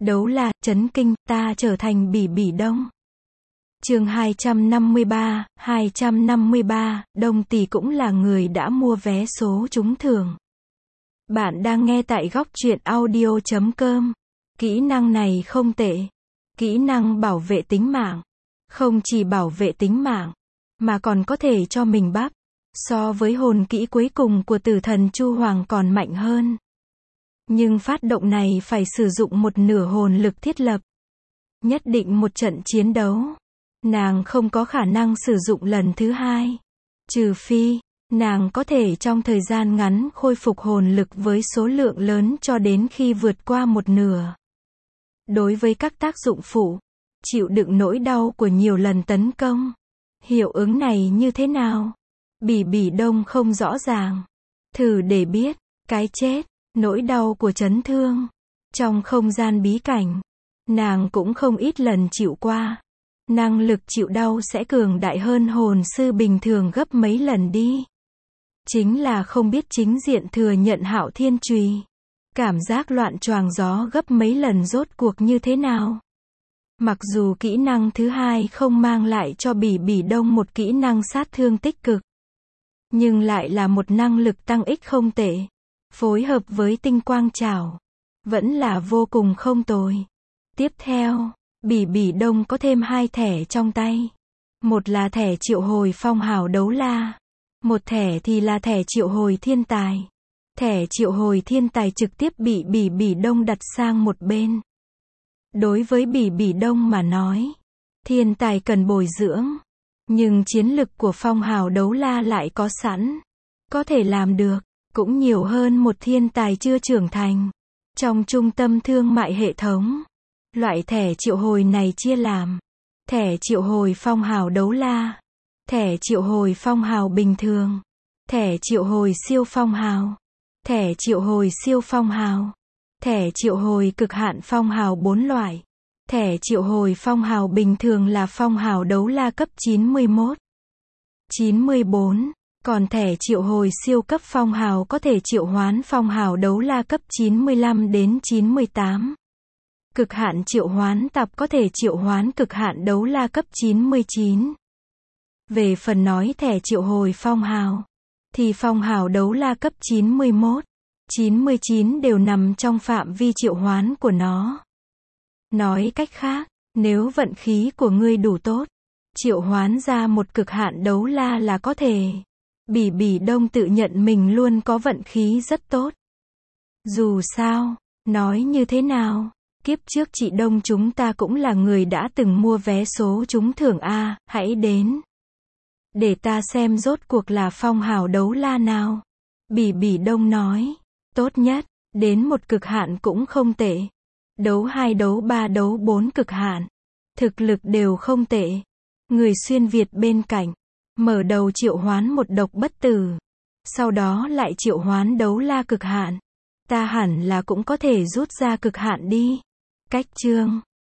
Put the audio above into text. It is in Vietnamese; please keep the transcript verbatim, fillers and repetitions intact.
Đấu la, chấn kinh, ta trở thành Bỉ Bỉ Đông. Chương hai trăm năm mươi ba, hai trăm năm mươi ba, Đông Tỷ cũng là người đã mua vé số trúng thưởng. Bạn đang nghe tại góc truyện audio chấm com. Kỹ năng này không tệ. Kỹ năng bảo vệ tính mạng. Không chỉ bảo vệ tính mạng, mà còn có thể cho mình bắp. So với hồn kỹ cuối cùng của tử thần Chu Hoàng còn mạnh hơn. Nhưng phát động này phải sử dụng một nửa hồn lực thiết lập. Nhất định một trận chiến đấu, nàng không có khả năng sử dụng lần thứ hai. Trừ phi, nàng có thể trong thời gian ngắn khôi phục hồn lực với số lượng lớn cho đến khi vượt qua một nửa. Đối với các tác dụng phụ, chịu đựng nỗi đau của nhiều lần tấn công, hiệu ứng này như thế nào? Bỉ Bỉ Đông không rõ ràng. Thử để biết, cái chết, nỗi đau của chấn thương. Trong không gian bí cảnh, nàng cũng không ít lần chịu qua. Năng lực chịu đau sẽ cường đại hơn hồn sư bình thường gấp mấy lần đi. Chính là không biết chính diện thừa nhận Hạo Thiên Chùy. Cảm giác loạn choàng gió gấp mấy lần rốt cuộc như thế nào? Mặc dù kỹ năng thứ hai không mang lại cho Bỉ Bỉ Đông một kỹ năng sát thương tích cực, nhưng lại là một năng lực tăng ích không tệ. Phối hợp với tinh quang trảo, vẫn là vô cùng không tồi. Tiếp theo, Bỉ Bỉ Đông có thêm hai thẻ trong tay. Một là thẻ triệu hồi phong hào đấu la. Một thẻ thì là thẻ triệu hồi thiên tài. Thẻ triệu hồi thiên tài trực tiếp bị Bỉ Bỉ Đông đặt sang một bên. Đối với Bỉ Bỉ Đông mà nói, thiên tài cần bồi dưỡng. Nhưng chiến lực của phong hào đấu la lại có sẵn. Có thể làm được, cũng nhiều hơn một thiên tài chưa trưởng thành. Trong trung tâm thương mại hệ thống, loại thẻ triệu hồi này chia làm thẻ triệu hồi phong hào đấu la, thẻ triệu hồi phong hào bình thường, thẻ triệu hồi siêu phong hào, thẻ triệu hồi siêu phong hào, thẻ triệu hồi cực hạn phong hào bốn loại. Thẻ triệu hồi phong hào bình thường là phong hào đấu la cấp chín mươi mốt, chín mươi bốn, còn thẻ triệu hồi siêu cấp phong hào có thể triệu hoán phong hào đấu la cấp chín mươi lăm đến chín mươi tám. Cực hạn triệu hoán tập có thể triệu hoán cực hạn đấu la cấp chín mươi chín. Về phần nói thẻ triệu hồi phong hào, thì phong hào đấu la cấp chín mươi mốt, chín mươi chín đều nằm trong phạm vi triệu hoán của nó. Nói cách khác, nếu vận khí của ngươi đủ tốt, triệu hoán ra một cực hạn đấu la là có thể. Bỉ Bỉ Đông tự nhận mình luôn có vận khí rất tốt. Dù sao, nói như thế nào, kiếp trước chị Đông chúng ta cũng là người đã từng mua vé số trúng thưởng a, hãy đến. Để ta xem rốt cuộc là phong hào đấu la nào. Bỉ Bỉ Đông nói, tốt nhất, đến một cực hạn cũng không tệ. Đấu hai đấu ba đấu bốn cực hạn. Thực lực đều không tệ. Người xuyên Việt bên cạnh, mở đầu triệu hoán một độc bất tử. Sau đó lại triệu hoán đấu la cực hạn. Ta hẳn là cũng có thể rút ra cực hạn đi. Cách chương